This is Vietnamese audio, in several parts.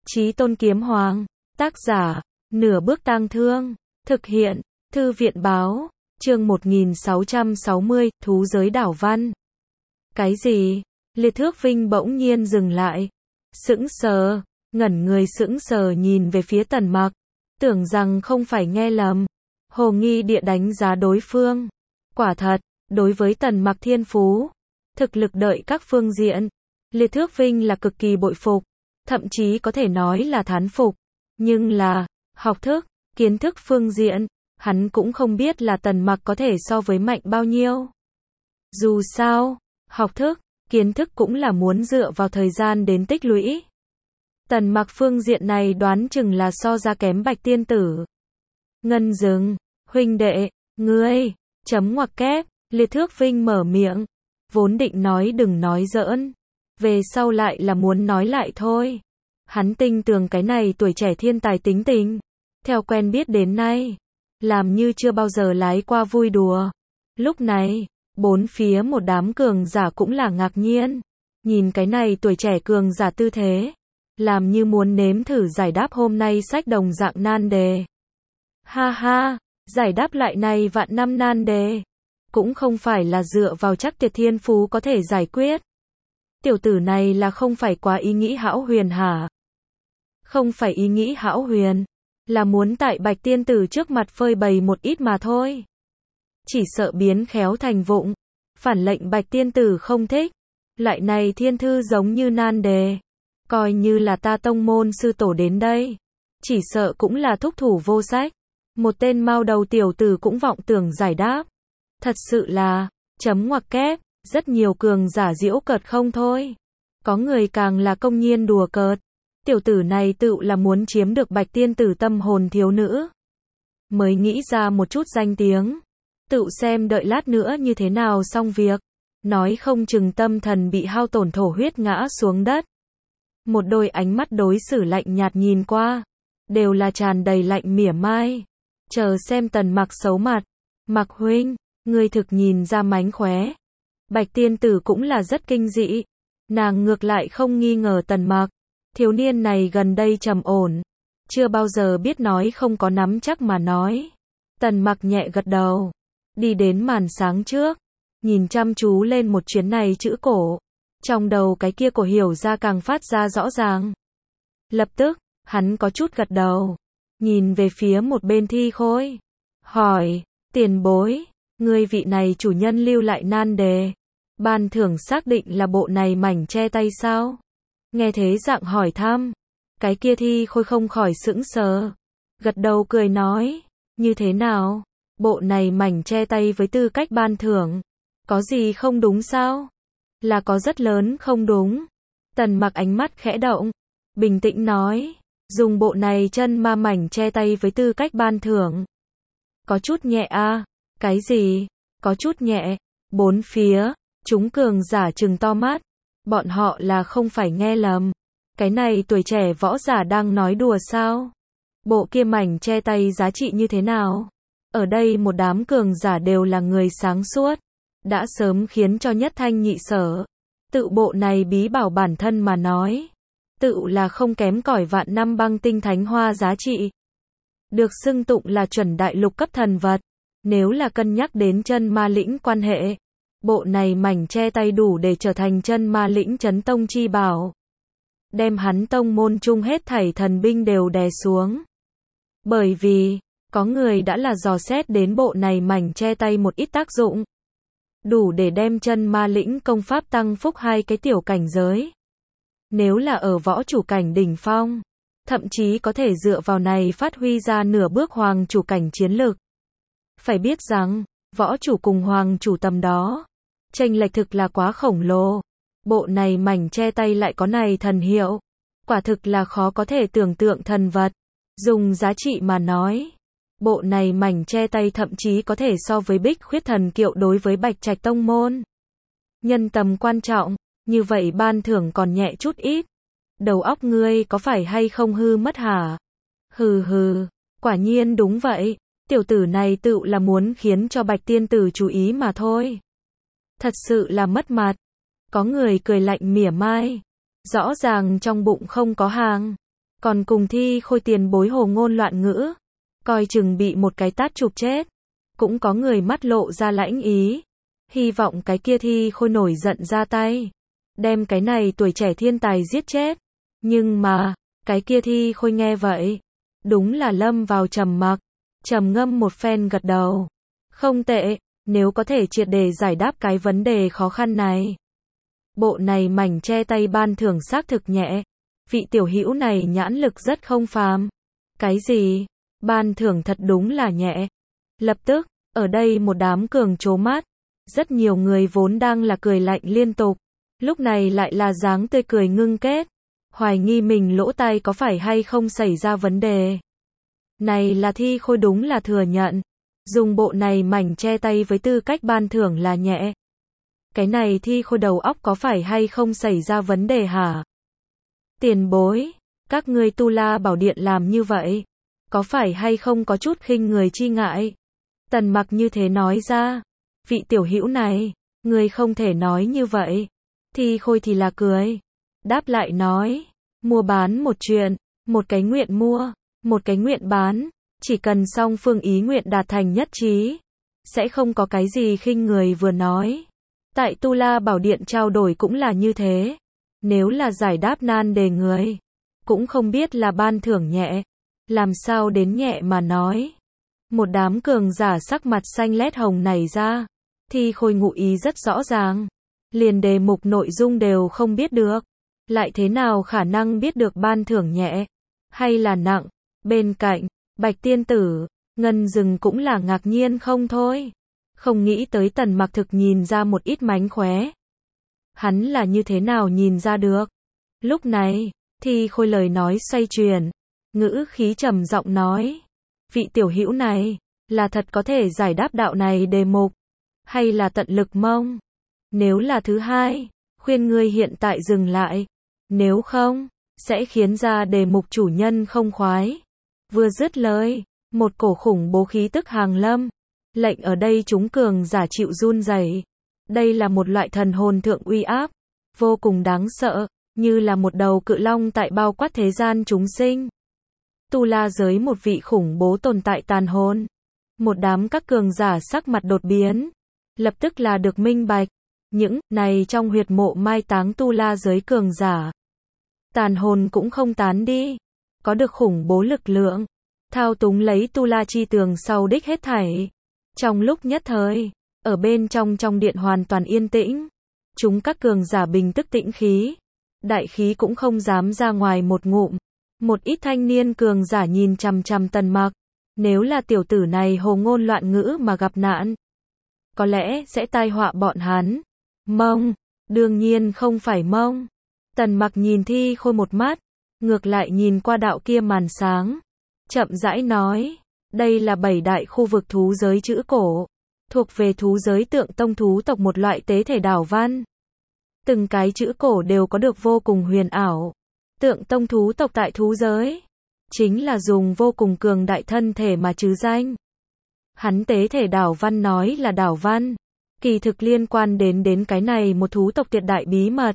Chí Tôn Kiếm Hoàng, tác giả, Nửa Bước Tang Thương, thực hiện, Thư viện báo, chương 1660, Thú giới đảo văn. Cái gì? Liệt Thước Vinh bỗng nhiên dừng lại, sững sờ, ngẩn người sững sờ nhìn về phía Tần Mặc, tưởng rằng không phải nghe lầm, hồ nghi địa đánh giá đối phương. Quả thật, đối với Tần Mặc thiên phú, thực lực đợi các phương diện, Liệt Thước Vinh là cực kỳ bội phục, thậm chí có thể nói là thán phục, nhưng là, học thức, kiến thức phương diện, hắn cũng không biết là Tần Mặc có thể so với mạnh bao nhiêu. Dù sao, học thức, kiến thức cũng là muốn dựa vào thời gian đến tích lũy. Tần Mặc phương diện này đoán chừng là so ra kém Bạch Tiên Tử. Ngân Dừng, huynh đệ, ngươi, chấm ngoặc kép, Liệt Thước Vinh mở miệng, vốn định nói đừng nói giỡn, về sau lại là muốn nói lại thôi. Hắn tin tưởng cái này tuổi trẻ thiên tài tính tình, theo quen biết đến nay, làm như chưa bao giờ lái qua vui đùa. Lúc này, bốn phía một đám cường giả cũng là ngạc nhiên, nhìn cái này tuổi trẻ cường giả tư thế, làm như muốn nếm thử giải đáp hôm nay sách đồng dạng nan đề. Ha ha, giải đáp lại này vạn năm nan đề, cũng không phải là dựa vào chắc tuyệt thiên phú có thể giải quyết. Tiểu tử này là không phải quá ý nghĩ hão huyền hả? Không phải ý nghĩ hão huyền, là muốn tại Bạch Tiên Tử trước mặt phơi bày một ít mà thôi. Chỉ sợ biến khéo thành vụng, phản lệnh Bạch Tiên Tử không thích. Lại này thiên thư giống như nan đề, coi như là ta tông môn sư tổ đến đây, chỉ sợ cũng là thúc thủ vô sách. Một tên mao đầu tiểu tử cũng vọng tưởng giải đáp. Thật sự là, chấm ngoặc kép, rất nhiều cường giả giễu cợt không thôi. Có người càng là công nhiên đùa cợt. Tiểu tử này tự là muốn chiếm được Bạch Tiên Tử tâm hồn thiếu nữ. Mới nghĩ ra một chút danh tiếng. Tự xem đợi lát nữa như thế nào xong việc. Nói không chừng tâm thần bị hao tổn thổ huyết ngã xuống đất. Một đôi ánh mắt đối xử lạnh nhạt nhìn qua. Đều là tràn đầy lạnh mỉa mai. Chờ xem Tần Mặc xấu mặt. Mặc huynh, ngươi thực nhìn ra mánh khóe. Bạch Tiên Tử cũng là rất kinh dị. Nàng ngược lại không nghi ngờ Tần Mặc. Thiếu niên này gần đây trầm ổn. Chưa bao giờ biết nói không có nắm chắc mà nói. Tần Mặc nhẹ gật đầu. Đi đến màn sáng trước. Nhìn chăm chú lên một chuyến này chữ cổ. Trong đầu cái kia cổ hiểu ra càng phát ra rõ ràng. Lập tức, hắn có chút gật đầu. Nhìn về phía một bên thi khôi. Hỏi, tiền bối, ngươi vị này chủ nhân lưu lại nan đề. Ban thưởng xác định là bộ này mảnh che tay sao? Nghe thế dạng hỏi thăm. Cái kia thi khôi không khỏi sững sờ. Gật đầu cười nói. Như thế nào? Bộ này mảnh che tay với tư cách ban thưởng. Có gì không đúng sao? Là có rất lớn không đúng. Tần Mặc ánh mắt khẽ động. Bình tĩnh nói. Dùng bộ này chân ma mảnh che tay với tư cách ban thưởng. Có chút nhẹ à? Cái gì? Có chút nhẹ. Bốn phía, chúng cường giả trừng to mắt. Bọn họ là không phải nghe lầm. Cái này tuổi trẻ võ giả đang nói đùa sao? Bộ kia mảnh che tay giá trị như thế nào? Ở đây một đám cường giả đều là người sáng suốt. Đã sớm khiến cho nhất thanh nhị sở. Tự bộ này bí bảo bản thân mà nói. Tự là không kém cỏi vạn năm băng tinh thánh hoa giá trị. Được xưng tụng là chuẩn đại lục cấp thần vật. Nếu là cân nhắc đến chân ma lĩnh quan hệ. Bộ này mảnh che tay đủ để trở thành chân ma lĩnh chấn tông chi bảo. Đem hắn tông môn chung hết thảy thần binh đều đè xuống. Bởi vì, có người đã là dò xét đến bộ này mảnh che tay một ít tác dụng. Đủ để đem chân ma lĩnh công pháp tăng phúc 2 cái tiểu cảnh giới. Nếu là ở võ chủ cảnh đỉnh phong, thậm chí có thể dựa vào này phát huy ra nửa bước hoàng chủ cảnh chiến lực. Phải biết rằng, võ chủ cùng hoàng chủ tầm đó, chênh lệch thực là quá khổng lồ. Bộ này mảnh che tay lại có này thần hiệu. Quả thực là khó có thể tưởng tượng thần vật. Dùng giá trị mà nói. Bộ này mảnh che tay thậm chí có thể so với Bích Khuyết Thần Kiệu đối với Bạch Trạch Tông Môn. Nhân tầm quan trọng, như vậy ban thưởng còn nhẹ chút ít. Đầu óc ngươi có phải hay không hư mất hả? Hừ hừ, quả nhiên đúng vậy. Tiểu tử này tự là muốn khiến cho Bạch Tiên Tử chú ý mà thôi. Thật sự là mất mặt. Có người cười lạnh mỉa mai. Rõ ràng trong bụng không có hàng. còn cùng Thi Khôi tiền bối hồ ngôn loạn ngữ, coi chừng bị một cái tát chụp chết. Cũng có người mắt lộ ra lãnh ý, hy vọng cái kia Thi Khôi nổi giận ra tay, đem cái này tuổi trẻ thiên tài giết chết. Nhưng mà, cái kia Thi Khôi nghe vậy, đúng là lâm vào trầm mặc, trầm ngâm một phen gật đầu. Không tệ, nếu có thể triệt để giải đáp cái vấn đề khó khăn này. Bộ này mảnh che tay ban thưởng xác thực nhẹ. Vị tiểu hữu này nhãn lực rất không phàm. Cái gì? Ban thưởng thật đúng là nhẹ. Lập tức, ở đây một đám cường trố mắt. Rất nhiều người vốn đang là cười lạnh liên tục. Lúc này lại là dáng tươi cười ngưng kết. Hoài nghi mình lỗ tai có phải hay không xảy ra vấn đề. Này là Thi Khôi đúng là thừa nhận. Dùng bộ này mảnh che tay với tư cách ban thưởng là nhẹ. Cái này Thi Khôi đầu óc có phải hay không xảy ra vấn đề hả? Tiền bối, các ngươi Tu La Bảo Điện làm như vậy, có phải hay không có chút khinh người chi ngại? Tần Mặc như thế nói ra, vị tiểu hữu này, ngươi không thể nói như vậy. Thi Khôi thì là cười, đáp lại nói, mua bán một chuyện, một cái nguyện mua, một cái nguyện bán, chỉ cần song phương ý nguyện đạt thành nhất trí, sẽ không có cái gì khinh người vừa nói. Tại Tu La Bảo Điện trao đổi cũng là như thế. Nếu là giải đáp nan đề người, cũng không biết là ban thưởng nhẹ, làm sao đến nhẹ mà nói. Một đám cường giả sắc mặt xanh lét hồng này ra, Thi Khôi ngụ ý rất rõ ràng, liền đề mục nội dung đều không biết được, lại thế nào khả năng biết được ban thưởng nhẹ, hay là nặng. Bên cạnh, Bạch Tiên Tử, Ngân Dừng cũng là ngạc nhiên không thôi, không nghĩ tới Tần Mặc thực nhìn ra một ít mánh khóe. Hắn là như thế nào nhìn ra được? Lúc này, Thi Khôi lời nói xoay chuyển, ngữ khí trầm giọng nói, vị tiểu hữu này, là thật có thể giải đáp đạo này đề mục, hay là tận lực mong? Nếu là thứ hai, khuyên ngươi hiện tại dừng lại, nếu không, sẽ khiến ra đề mục chủ nhân không khoái. Vừa dứt lời, một cổ khủng bố khí tức hàng lâm, lệnh ở đây chúng cường giả chịu run rẩy. Đây là một loại thần hồn thượng uy áp, vô cùng đáng sợ, như là một đầu cự long tại bao quát thế gian chúng sinh. Tu La giới một vị khủng bố tồn tại tàn hồn. Một đám các cường giả sắc mặt đột biến, lập tức là được minh bạch, những này trong huyệt mộ mai táng Tu La giới cường giả. Tàn hồn cũng không tán đi, có được khủng bố lực lượng, thao túng lấy Tu La chi tường sau đích hết thảy. Trong lúc nhất thời, ở bên trong điện hoàn toàn yên tĩnh, chúng các cường giả bình tức tĩnh khí, đại khí cũng không dám ra ngoài một ngụm. Một ít thanh niên cường giả nhìn chằm chằm Tần Mặc, nếu là tiểu tử này hồ ngôn loạn ngữ mà gặp nạn, có lẽ sẽ tai họa bọn hắn. Mông, đương nhiên không phải mông. Tần Mặc nhìn Thi Khôi một mắt, ngược lại nhìn qua đạo kia màn sáng, chậm rãi nói, đây là 7 đại khu vực thú giới chữ cổ, thuộc về thú giới Tượng Tông thú tộc một loại tế thể đảo văn. Từng cái chữ cổ đều có được vô cùng huyền ảo. Tượng Tông thú tộc tại thú giới, chính là dùng vô cùng cường đại thân thể mà trứ danh. Hắn tế thể đảo văn nói là đảo văn, kỳ thực liên quan đến cái này một thú tộc tuyệt đại bí mật.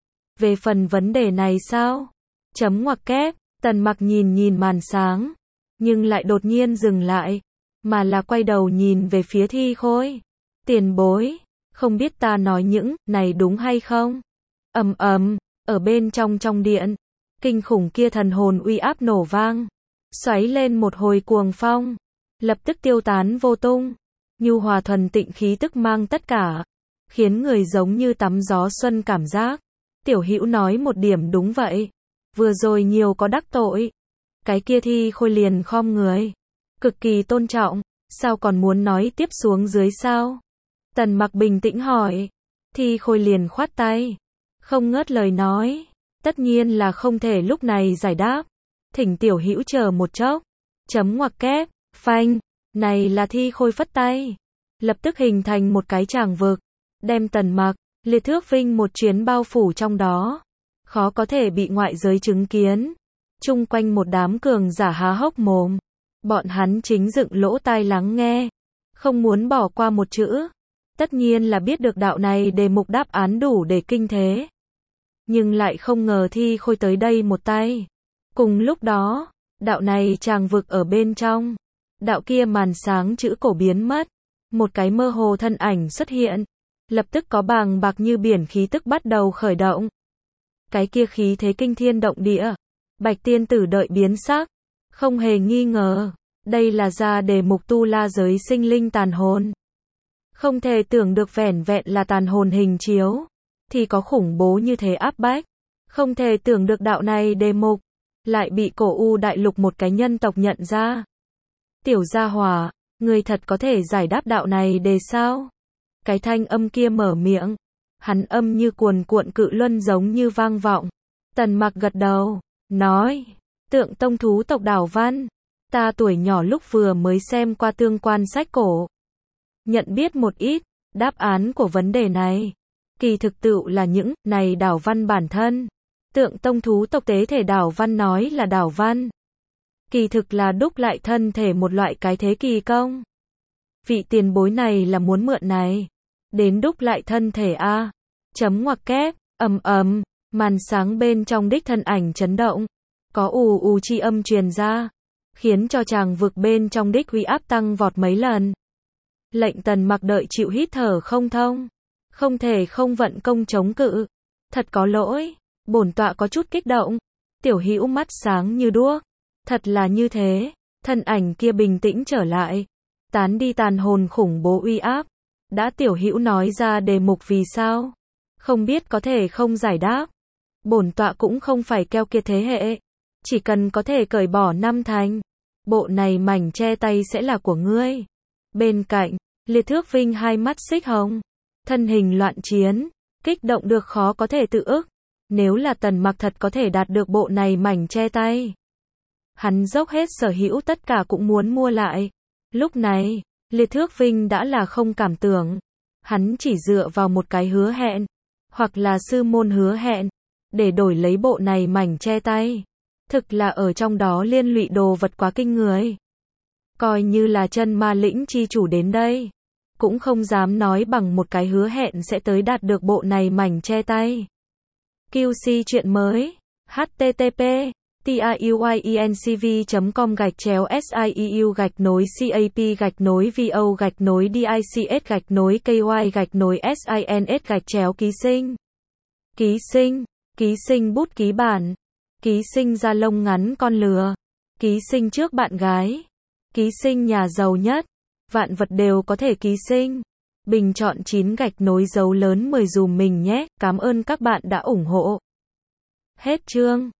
Về phần vấn đề này sao? Chấm ngoặc kép, Tần Mặc nhìn màn sáng, nhưng lại đột nhiên dừng lại, mà là quay đầu nhìn về phía Thi Khôi. Tiền bối, không biết ta nói những này đúng hay không? Ầm ầm, ở bên trong điện, kinh khủng kia thần hồn uy áp nổ vang, xoáy lên một hồi cuồng phong, lập tức tiêu tán vô tung. Nhu hòa thuần tịnh khí tức mang tất cả, khiến người giống như tắm gió xuân cảm giác. Tiểu Hữu nói một điểm đúng vậy, vừa rồi nhiều có đắc tội. Cái kia Thi Khôi liền khom người, cực kỳ tôn trọng, sao còn muốn nói tiếp xuống dưới sao? Tần Mặc bình tĩnh hỏi. Thi Khôi liền khoát tay, không ngớt lời nói, tất nhiên là không thể lúc này giải đáp, thỉnh tiểu hữu chờ một chốc. Chấm ngoặc kép, phanh, này là Thi Khôi phất tay, lập tức hình thành một cái tràng vực, đem Tần Mặc, Liệt Thước Vinh một chuyến bao phủ trong đó, khó có thể bị ngoại giới chứng kiến. Chung quanh một đám cường giả há hốc mồm, bọn hắn chính dựng lỗ tai lắng nghe, không muốn bỏ qua một chữ. Tất nhiên là biết được đạo này đề mục đáp án đủ để kinh thế, nhưng lại không ngờ Thi Khôi tới đây một tay, Cùng lúc đó, đạo này tràng vực ở bên trong, đạo kia màn sáng chữ cổ biến mất, một cái mơ hồ thân ảnh xuất hiện, lập tức có bàng bạc như biển khí tức bắt đầu khởi động. Cái kia khí thế kinh thiên động địa, Bạch tiên tử đợi biến sắc, không hề nghi ngờ, đây là ra đề mục tu la giới sinh linh tàn hồn. Không thể tưởng được vẻn vẹn là tàn hồn hình chiếu, thì có khủng bố như thế áp bách. Không thể tưởng được đạo này đề mục, lại bị cổ u đại lục một cái nhân tộc nhận ra. Tiểu gia hỏa, người thật có thể giải đáp đạo này đề sao? Cái thanh âm kia mở miệng, hắn âm như cuồn cuộn cự luân giống như vang vọng. Tần Mặc gật đầu, nói, Tượng Tông thú tộc Đảo Văn, ta tuổi nhỏ lúc vừa mới xem qua tương quan sách cổ, nhận biết một ít đáp án của vấn đề này. Kỳ thực tựu là những này Đảo Văn bản thân. Tượng Tông thú tộc tế thể Đảo Văn nói là Đảo Văn, kỳ thực là đúc lại thân thể một loại cái thế kỳ công. Vị tiền bối này là muốn mượn này đến đúc lại thân thể a. Chấm ngoặc kép, màn sáng bên trong đích thân ảnh chấn động, có ù ù chi âm truyền ra, khiến cho tràng vực bên trong đích uy áp tăng vọt mấy lần. Lệnh Tần Mặc đợi chịu hít thở không thông, không thể không vận công chống cự. Thật có lỗi, bổn tọa có chút kích động. Tiểu Hữu mắt sáng như đuốc. Thật là như thế. Thân ảnh kia bình tĩnh trở lại, tán đi tàn hồn khủng bố uy áp. Đã Tiểu Hữu nói ra đề mục vì sao? Không biết có thể không giải đáp. Bổn tọa cũng không phải keo kiệt thế hệ, chỉ cần có thể cởi bỏ năm thành, bộ này mảnh che tay sẽ là của ngươi. Bên cạnh, Liệt Thước Vinh hai mắt xích hồng, thân hình loạn chiến, kích động được khó có thể tự ức. Nếu là Tần Mặc thật có thể đạt được bộ này mảnh che tay, hắn dốc hết sở hữu tất cả cũng muốn mua lại. Lúc này, Liệt Thước Vinh đã là không cảm tưởng, hắn chỉ dựa vào một cái hứa hẹn, hoặc là sư môn hứa hẹn, để đổi lấy bộ này mảnh che tay. Thực là ở trong đó liên lụy đồ vật quá kinh người. Coi như là chân ma lĩnh chi chủ đến đây, cũng không dám nói bằng một cái hứa hẹn sẽ tới đạt được bộ này mảnh che tay. QC chuyện mới. http tiuyencv.com/scieu-vo-dics-ky-sins ký sinh bút ký bản, ký sinh da lông ngắn con lừa, ký sinh trước bạn gái, ký sinh nhà giàu nhất, vạn vật đều có thể ký sinh. Bình chọn 9 dấu lớn 10 dùm mình nhé, cảm ơn các bạn đã ủng hộ. Hết chương.